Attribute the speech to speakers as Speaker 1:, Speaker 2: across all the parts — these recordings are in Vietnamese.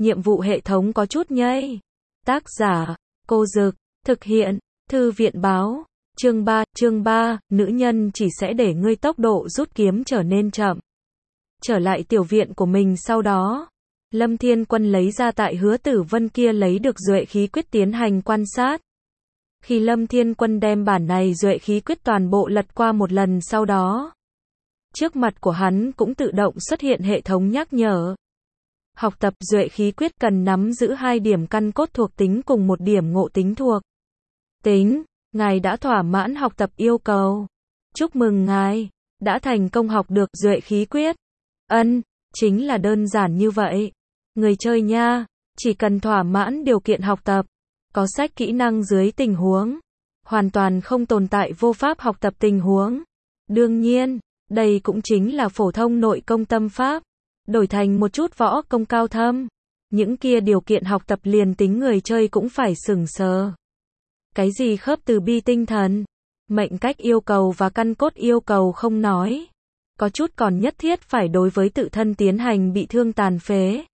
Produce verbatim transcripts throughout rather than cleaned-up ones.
Speaker 1: nhiệm vụ hệ thống có chút nhây. Tác giả, Cô Dực, thực hiện, Thư viện báo, chương ba, chương ba, nữ nhân chỉ sẽ để ngươi tốc độ rút kiếm trở nên chậm. Trở lại tiểu viện của mình sau đó, Lâm Thiên Quân lấy ra tại Hứa Tử Vân kia lấy được duệ khí quyết tiến hành quan sát. Khi Lâm Thiên Quân đem bản này duệ khí quyết toàn bộ lật qua một lần sau đó, trước mặt của hắn cũng tự động xuất hiện hệ thống nhắc nhở. Học tập duệ khí quyết cần nắm giữ hai điểm căn cốt thuộc tính cùng một điểm ngộ tính thuộc tính. Ngài đã thỏa mãn học tập yêu cầu. Chúc mừng ngài, đã thành công học được duệ khí quyết. Ân, chính là đơn giản như vậy. Người chơi nha, chỉ cần thỏa mãn điều kiện học tập, có sách kỹ năng dưới tình huống, hoàn toàn không tồn tại vô pháp học tập tình huống. Đương nhiên, đây cũng chính là phổ thông nội công tâm pháp, đổi thành một chút võ công cao thâm. Những kia điều kiện học tập liền tính người chơi cũng phải sửng sờ. Cái gì khớp từ bi tinh thần, mệnh cách yêu cầu và căn cốt yêu cầu không nói. Có chút còn nhất thiết phải đối với tự thân tiến hành bị thương tàn phế.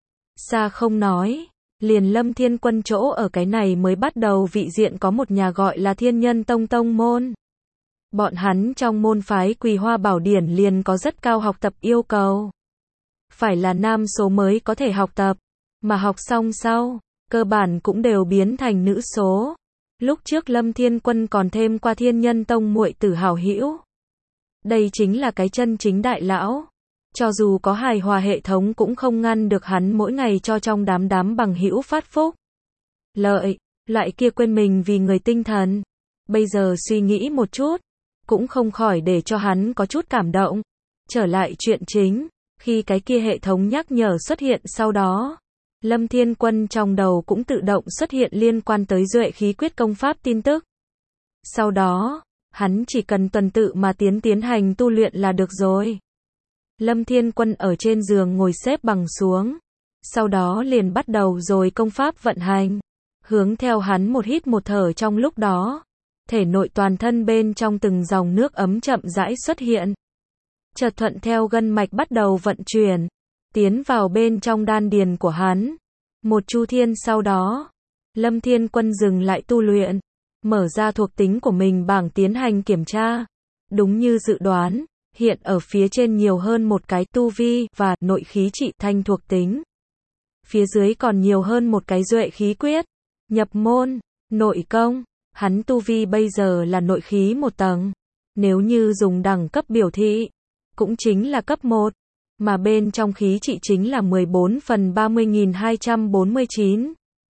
Speaker 1: Xa không nói, liền Lâm Thiên Quân chỗ ở cái này mới bắt đầu vị diện có một nhà gọi là Thiên Nhân Tông Tông môn. Bọn hắn trong môn phái Quỳ Hoa Bảo Điển liền có rất cao học tập yêu cầu. Phải là nam số mới có thể học tập, mà học xong sau, cơ bản cũng đều biến thành nữ số. Lúc trước Lâm Thiên Quân còn thêm qua Thiên Nhân Tông muội tử hảo hữu. Đây chính là cái chân chính đại lão. Cho dù có hài hòa hệ thống cũng không ngăn được hắn mỗi ngày cho trong đám đám bằng hữu phát phúc lợi, loại kia quên mình vì người tinh thần. Bây giờ suy nghĩ một chút, cũng không khỏi để cho hắn có chút cảm động. Trở lại chuyện chính, khi cái kia hệ thống nhắc nhở xuất hiện sau đó, Lâm Thiên Quân trong đầu cũng tự động xuất hiện liên quan tới duệ khí quyết công pháp tin tức. Sau đó, hắn chỉ cần tuần tự mà tiến tiến hành tu luyện là được rồi. Lâm Thiên Quân ở trên giường ngồi xếp bằng xuống, sau đó liền bắt đầu rồi công pháp vận hành. Hướng theo hắn một hít một thở trong lúc đó, thể nội toàn thân bên trong từng dòng nước ấm chậm rãi xuất hiện. Chợt thuận theo gân mạch bắt đầu vận chuyển, tiến vào bên trong đan điền của hắn. Một chu thiên sau đó, Lâm Thiên Quân dừng lại tu luyện, mở ra thuộc tính của mình bảng tiến hành kiểm tra. Đúng như dự đoán, hiện ở phía trên nhiều hơn một cái tu vi và nội khí trị thanh thuộc tính. Phía dưới còn nhiều hơn một cái duệ khí quyết, nhập môn, nội công. Hắn tu vi bây giờ là nội khí một tầng. Nếu như dùng đẳng cấp biểu thị, cũng chính là cấp một. Mà bên trong khí trị chính là mười bốn phần ba mươi nghìn hai trăm bốn mươi chín.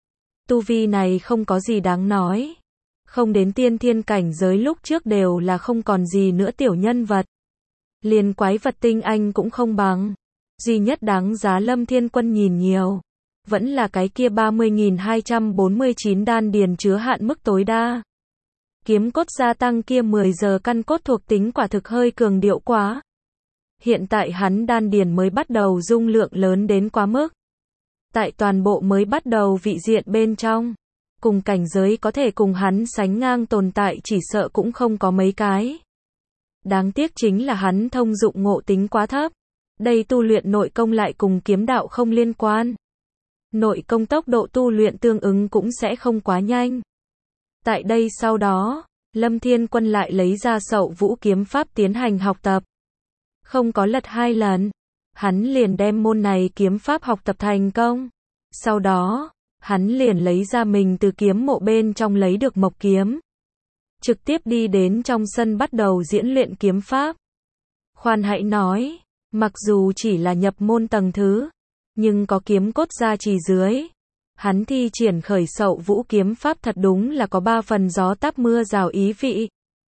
Speaker 1: Tu vi này không có gì đáng nói. Không đến tiên thiên cảnh giới lúc trước đều là không còn gì nữa tiểu nhân vật. Liền quái vật tinh anh cũng không bằng. Duy nhất đáng giá Lâm Thiên Quân nhìn nhiều, vẫn là cái kia ba mươi nghìn hai trăm bốn mươi chín đan điền chứa hạn mức tối đa. Kiếm cốt gia tăng kia mười giờ căn cốt thuộc tính quả thực hơi cường điệu quá. Hiện tại hắn đan điền mới bắt đầu dung lượng lớn đến quá mức. Tại toàn bộ mới bắt đầu vị diện bên trong, cùng cảnh giới có thể cùng hắn sánh ngang tồn tại chỉ sợ cũng không có mấy cái. Đáng tiếc chính là hắn thông dụng ngộ tính quá thấp. Đây tu luyện nội công lại cùng kiếm đạo không liên quan. Nội công tốc độ tu luyện tương ứng cũng sẽ không quá nhanh. Tại đây sau đó, Lâm Thiên Quân lại lấy ra Sậu Vũ kiếm pháp tiến hành học tập. Không có lật hai lần, hắn liền đem môn này kiếm pháp học tập thành công. Sau đó, hắn liền lấy ra mình từ kiếm mộ bên trong lấy được mộc kiếm. Trực tiếp đi đến trong sân bắt đầu diễn luyện kiếm pháp. Khoan hãy nói, mặc dù chỉ là nhập môn tầng thứ, nhưng có kiếm cốt gia trì dưới, hắn thi triển khởi Sậu Vũ kiếm pháp thật đúng là có ba phần gió táp mưa rào ý vị.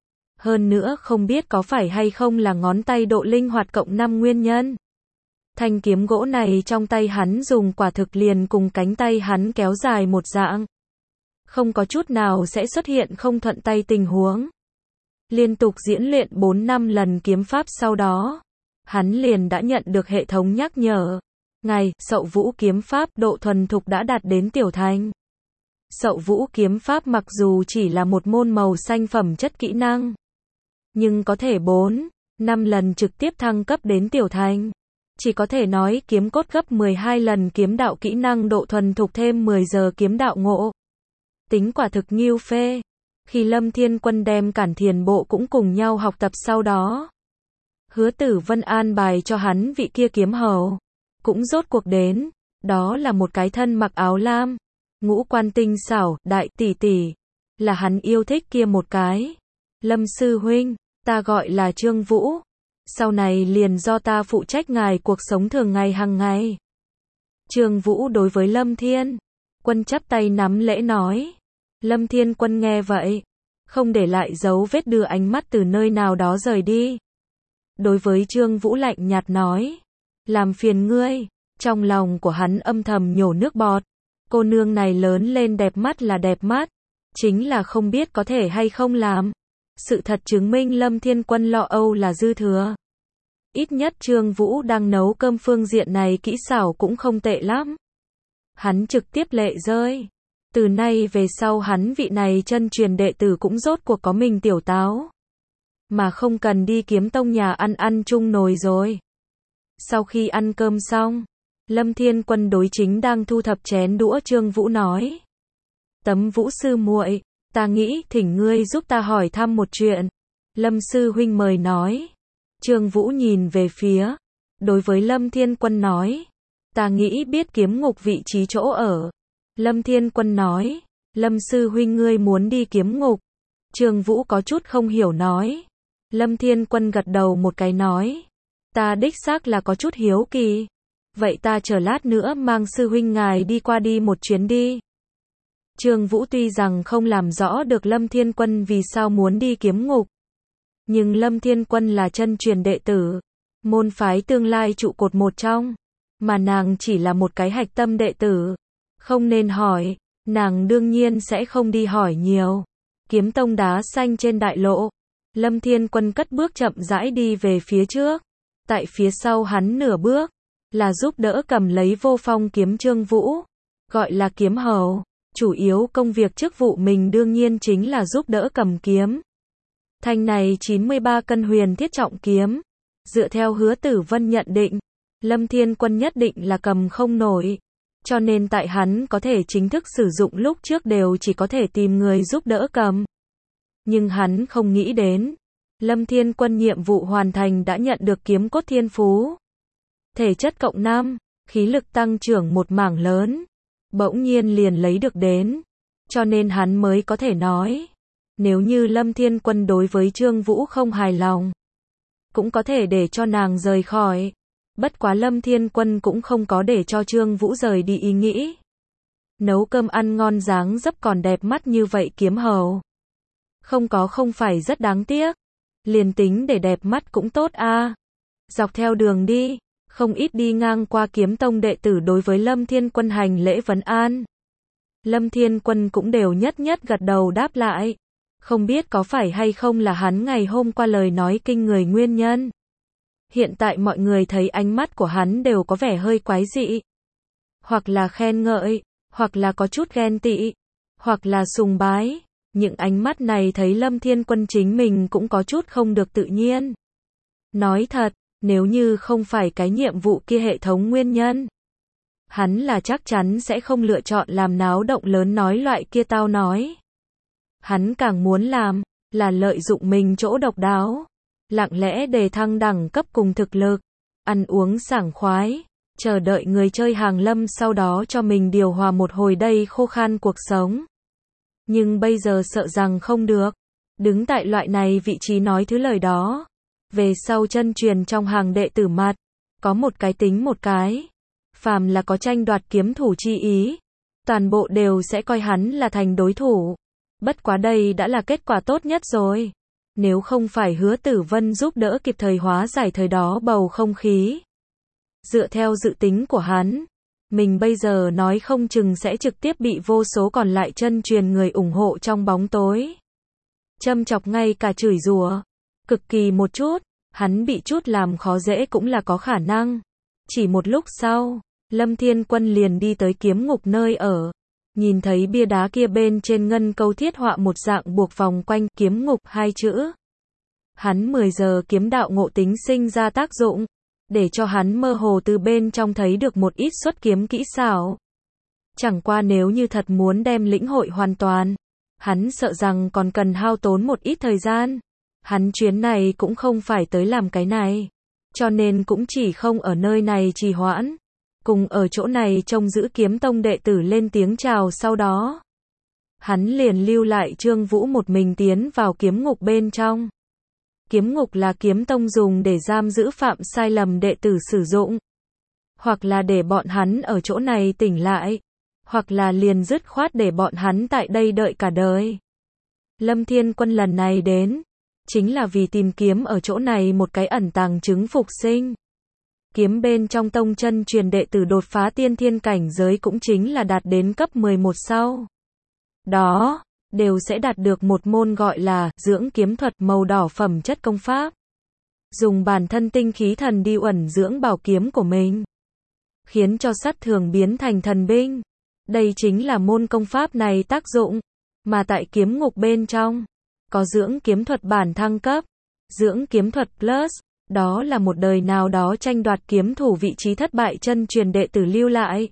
Speaker 1: Hơn nữa không biết có phải hay không là ngón tay độ linh hoạt cộng năm nguyên nhân. Thanh kiếm gỗ này trong tay hắn dùng quả thực liền cùng cánh tay hắn kéo dài một dạng. Không có chút nào sẽ xuất hiện không thuận tay tình huống. Liên tục diễn luyện bốn năm lần kiếm pháp sau đó, hắn liền đã nhận được hệ thống nhắc nhở. Ngài, Sậu Vũ kiếm pháp độ thuần thục đã đạt đến tiểu thành. Sậu Vũ kiếm pháp mặc dù chỉ là một môn màu xanh phẩm chất kỹ năng, nhưng có thể bốn, năm lần trực tiếp thăng cấp đến tiểu thành. Chỉ có thể nói kiếm cốt gấp mười hai lần kiếm đạo kỹ năng độ thuần thục thêm mười giờ kiếm đạo ngộ. Tính quả thực nghiêu phê. Khi Lâm Thiên Quân đem Cản Thiền Bộ cũng cùng nhau học tập sau đó. Hứa Tử Vân an bài cho hắn vị kia kiếm hầu. Cũng rốt cuộc đến. Đó là một cái thân mặc áo lam. Ngũ quan tinh xảo, đại tỷ tỷ. Là hắn yêu thích kia một cái. Lâm sư huynh, ta gọi là Trương Vũ. Sau này liền do ta phụ trách ngài cuộc sống thường ngày hàng ngày. Trương Vũ đối với Lâm Thiên Quân chắp tay nắm lễ nói. Lâm Thiên Quân nghe vậy, không để lại dấu vết đưa ánh mắt từ nơi nào đó rời đi. Đối với Trương Vũ lạnh nhạt nói. Làm phiền ngươi. Trong lòng của hắn âm thầm nhổ nước bọt. Cô nương này lớn lên đẹp mắt là đẹp mắt. Chính là không biết có thể hay không làm. Sự thật chứng minh Lâm Thiên Quân lo âu là dư thừa. Ít nhất Trương Vũ đang nấu cơm phương diện này kỹ xảo cũng không tệ lắm. Hắn trực tiếp lệ rơi. Từ nay về sau hắn vị này chân truyền đệ tử cũng rốt cuộc có mình tiểu táo. Mà không cần đi kiếm tông nhà ăn ăn chung nồi rồi. Sau khi ăn cơm xong, Lâm Thiên Quân đối chính đang thu thập chén đũa Trương Vũ nói. Tấm Vũ sư muội, ta nghĩ thỉnh ngươi giúp ta hỏi thăm một chuyện. Lâm sư huynh mời nói. Trương Vũ nhìn về phía. Đối với Lâm Thiên Quân nói. Ta nghĩ biết kiếm ngục vị trí chỗ ở. Lâm Thiên Quân nói. Lâm sư huynh ngươi muốn đi kiếm ngục. Trương Vũ có chút không hiểu nói. Lâm Thiên Quân gật đầu một cái nói. Ta đích xác là có chút hiếu kỳ. Vậy ta chờ lát nữa mang sư huynh ngài đi qua đi một chuyến đi. Trương Vũ tuy rằng không làm rõ được Lâm Thiên Quân vì sao muốn đi kiếm ngục. Nhưng Lâm Thiên Quân là chân truyền đệ tử. Môn phái tương lai trụ cột một trong. Mà nàng chỉ là một cái hạch tâm đệ tử. Không nên hỏi. Nàng đương nhiên sẽ không đi hỏi nhiều. Kiếm tông đá xanh trên đại lộ. Lâm Thiên Quân cất bước chậm rãi đi về phía trước. Tại phía sau hắn nửa bước. Là giúp đỡ cầm lấy vô phong kiếm Trương Vũ. Gọi là kiếm hầu. Chủ yếu công việc chức vụ mình đương nhiên chính là giúp đỡ cầm kiếm. Thanh này chín mươi ba cân huyền thiết trọng kiếm. Dựa theo Hứa Tử Vân nhận định. Lâm Thiên Quân nhất định là cầm không nổi. Cho nên tại hắn có thể chính thức sử dụng lúc trước đều chỉ có thể tìm người giúp đỡ cầm. Nhưng hắn không nghĩ đến. Lâm Thiên Quân nhiệm vụ hoàn thành đã nhận được kiếm cốt thiên phú. Thể chất cộng năm, khí lực tăng trưởng một mảng lớn. Bỗng nhiên liền lấy được đến. Cho nên hắn mới có thể nói. Nếu như Lâm Thiên Quân đối với Trương Vũ không hài lòng. Cũng có thể để cho nàng rời khỏi. Bất quá Lâm Thiên Quân cũng không có để cho Trương Vũ rời đi ý nghĩ. Nấu cơm ăn ngon dáng dấp còn đẹp mắt như vậy kiếm hầu. Không có không phải rất đáng tiếc. Liền tính để đẹp mắt cũng tốt a. À. Dọc theo đường đi. Không ít đi ngang qua kiếm tông đệ tử đối với Lâm Thiên Quân hành lễ vấn an. Lâm Thiên Quân cũng đều nhất nhất gật đầu đáp lại. Không biết có phải hay không là hắn ngày hôm qua lời nói kinh người nguyên nhân. Hiện tại mọi người thấy ánh mắt của hắn đều có vẻ hơi quái dị. Hoặc là khen ngợi, hoặc là có chút ghen tị, hoặc là sùng bái. Những ánh mắt này thấy Lâm Thiên Quân chính mình cũng có chút không được tự nhiên. Nói thật. Nếu như không phải cái nhiệm vụ kia hệ thống nguyên nhân, hắn là chắc chắn sẽ không lựa chọn làm náo động lớn nói loại kia tao nói. Hắn càng muốn làm, là lợi dụng mình chỗ độc đáo, lặng lẽ đề thăng đẳng cấp cùng thực lực, ăn uống sảng khoái, chờ đợi người chơi hàng lâm sau đó cho mình điều hòa một hồi đây khô khan cuộc sống. Nhưng bây giờ sợ rằng không được, đứng tại loại này vị trí nói thứ lời đó. Về sau chân truyền trong hàng đệ tử mặt, có một cái tính một cái. Phàm là có tranh đoạt kiếm thủ chi ý, toàn bộ đều sẽ coi hắn là thành đối thủ. Bất quá đây đã là kết quả tốt nhất rồi. Nếu không phải Hứa Tử Vân giúp đỡ kịp thời hóa giải thời đó bầu không khí. Dựa theo dự tính của hắn, mình bây giờ nói không chừng sẽ trực tiếp bị vô số còn lại chân truyền người ủng hộ trong bóng tối. Châm chọc ngay cả chửi rủa. Cực kỳ một chút, hắn bị chút làm khó dễ cũng là có khả năng. Chỉ một lúc sau, Lâm Thiên Quân liền đi tới kiếm ngục nơi ở. Nhìn thấy bia đá kia bên trên ngân câu thiết họa một dạng buộc vòng quanh kiếm ngục hai chữ. Hắn mười giờ kiếm đạo ngộ tính sinh ra tác dụng. để cho hắn mơ hồ từ bên trong thấy được một ít xuất kiếm kỹ xảo. Chẳng qua nếu như thật muốn đem lĩnh hội hoàn toàn, hắn sợ rằng còn cần hao tốn một ít thời gian. Hắn chuyến này cũng không phải tới làm cái này, cho nên cũng chỉ không ở nơi này trì hoãn. Cùng ở chỗ này trông giữ kiếm tông đệ tử lên tiếng chào sau đó. Hắn liền lưu lại Trương Vũ một mình tiến vào kiếm ngục bên trong. Kiếm ngục là kiếm tông dùng để giam giữ phạm sai lầm đệ tử sử dụng. Hoặc là để bọn hắn ở chỗ này tỉnh lại. Hoặc là liền dứt khoát để bọn hắn tại đây đợi cả đời. Lâm Thiên Quân lần này đến, chính là vì tìm kiếm ở chỗ này một cái ẩn tàng chứng phục sinh. Kiếm bên trong tông chân truyền đệ tử đột phá tiên thiên cảnh giới cũng chính là đạt đến cấp mười một sau. Đó, đều sẽ đạt được một môn gọi là dưỡng kiếm thuật màu đỏ phẩm chất công pháp. Dùng bản thân tinh khí thần đi ẩn dưỡng bảo kiếm của mình. Khiến cho sát thường biến thành thần binh. Đây chính là môn công pháp này tác dụng. Mà tại kiếm ngục bên trong, có dưỡng kiếm thuật bản thăng cấp, dưỡng kiếm thuật plus, đó là một đời nào đó tranh đoạt kiếm thủ vị trí thất bại chân truyền đệ tử lưu lại.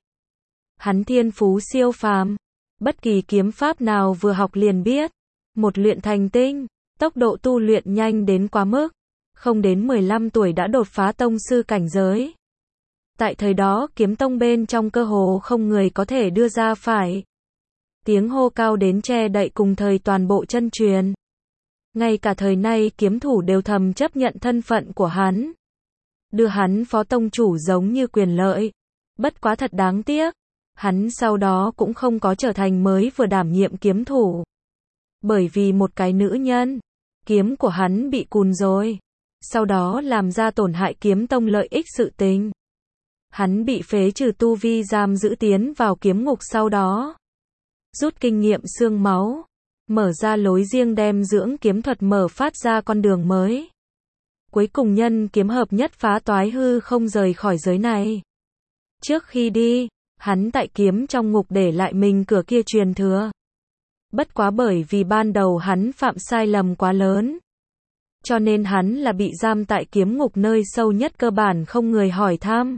Speaker 1: Hắn thiên phú siêu phàm, bất kỳ kiếm pháp nào vừa học liền biết, một luyện thành tinh, tốc độ tu luyện nhanh đến quá mức, không đến mười lăm tuổi đã đột phá tông sư cảnh giới. Tại thời đó kiếm tông bên trong cơ hồ không người có thể đưa ra phải. Tiếng hô cao đến che đậy cùng thời toàn bộ chân truyền. Ngay cả thời nay kiếm thủ đều thầm chấp nhận thân phận của hắn. Đưa hắn phó tông chủ giống như quyền lợi. Bất quá thật đáng tiếc. Hắn sau đó cũng không có trở thành mới vừa đảm nhiệm kiếm thủ. Bởi vì một cái nữ nhân. Kiếm của hắn bị cùn rồi. Sau đó làm ra tổn hại kiếm tông lợi ích sự tình. Hắn bị phế trừ tu vi giam giữ tiến vào kiếm ngục sau đó. Rút kinh nghiệm xương máu. Mở ra lối riêng đem dưỡng kiếm thuật mở phát ra con đường mới. Cuối cùng nhân kiếm hợp nhất phá toái hư không rời khỏi giới này. Trước khi đi, hắn tại kiếm trong ngục để lại mình cửa kia truyền thừa. Bất quá bởi vì ban đầu hắn phạm sai lầm quá lớn. Cho nên hắn là bị giam tại kiếm ngục nơi sâu nhất cơ bản không người hỏi thăm.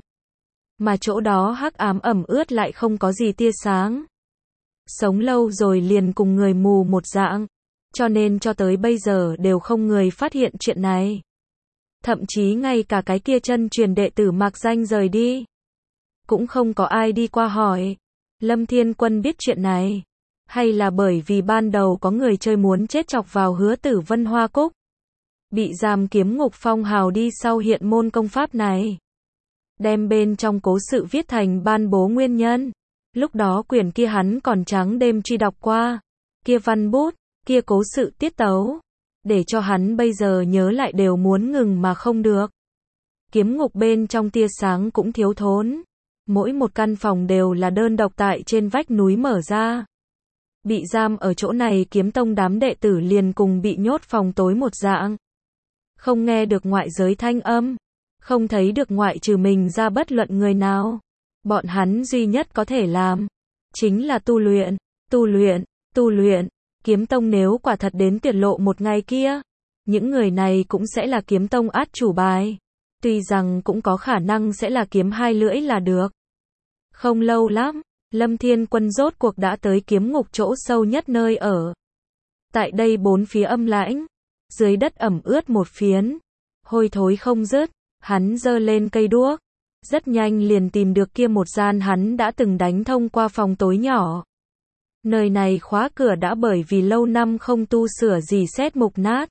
Speaker 1: Mà chỗ đó hắc ám ẩm ướt lại không có gì tia sáng. Sống lâu rồi liền cùng người mù một dạng. Cho nên cho tới bây giờ đều không người phát hiện chuyện này. Thậm chí ngay cả cái kia chân truyền đệ tử Mạc Danh rời đi. Cũng không có ai đi qua hỏi. Lâm Thiên Quân biết chuyện này. Hay là bởi vì ban đầu có người chơi muốn chết chọc vào Hứa Tử Vân Hoa Cúc. Bị giam kiếm ngục phong hào đi sau hiện môn công pháp này. Đem bên trong cố sự viết thành ban bố nguyên nhân. Lúc đó quyển kia hắn còn trắng đêm truy đọc qua. Kia văn bút, kia cố sự tiết tấu. Để cho hắn bây giờ nhớ lại đều muốn ngừng mà không được. Kiếm ngục bên trong tia sáng cũng thiếu thốn. Mỗi một căn phòng đều là đơn độc tại trên vách núi mở ra. Bị giam ở chỗ này kiếm tông đám đệ tử liền cùng bị nhốt phòng tối một dạng. Không nghe được ngoại giới thanh âm. Không thấy được ngoại trừ mình ra bất luận người nào. Bọn hắn duy nhất có thể làm. Chính là tu luyện, tu luyện, tu luyện. Kiếm tông nếu quả thật đến tiết lộ một ngày kia. Những người này cũng sẽ là kiếm tông át chủ bài. Tuy rằng cũng có khả năng sẽ là kiếm hai lưỡi là được. Không lâu lắm, Lâm Thiên Quân rốt cuộc đã tới kiếm ngục chỗ sâu nhất nơi ở. Tại đây bốn phía âm lãnh. Dưới đất ẩm ướt một phiến. Hôi thối không dứt. Hắn giơ lên cây đuốc. Rất nhanh liền tìm được kia một gian hắn đã từng đánh thông qua phòng tối nhỏ. Nơi này khóa cửa đã bởi vì lâu năm không tu sửa gì sét mục nát.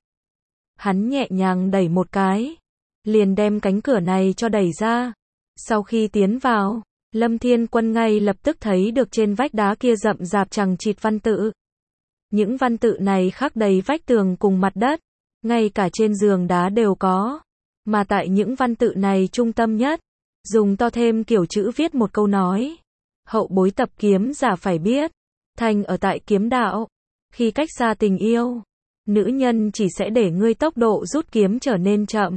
Speaker 1: Hắn nhẹ nhàng đẩy một cái. Liền đem cánh cửa này cho đẩy ra. Sau khi tiến vào, Lâm Thiên Quân ngay lập tức thấy được trên vách đá kia rậm rạp chằng chịt văn tự. Những văn tự này khắc đầy vách tường cùng mặt đất. Ngay cả trên giường đá đều có. Mà tại những văn tự này trung tâm nhất, dùng to thêm kiểu chữ viết một câu nói. Hậu bối tập kiếm giả phải biết. Thành ở tại kiếm đạo. Khi cách xa tình yêu, nữ nhân chỉ sẽ để ngươi tốc độ rút kiếm trở nên chậm.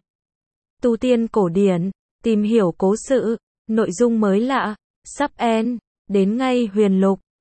Speaker 1: Tu tiên cổ điển, tìm hiểu cố sự, nội dung mới lạ, sắp end, đến ngay huyền lục.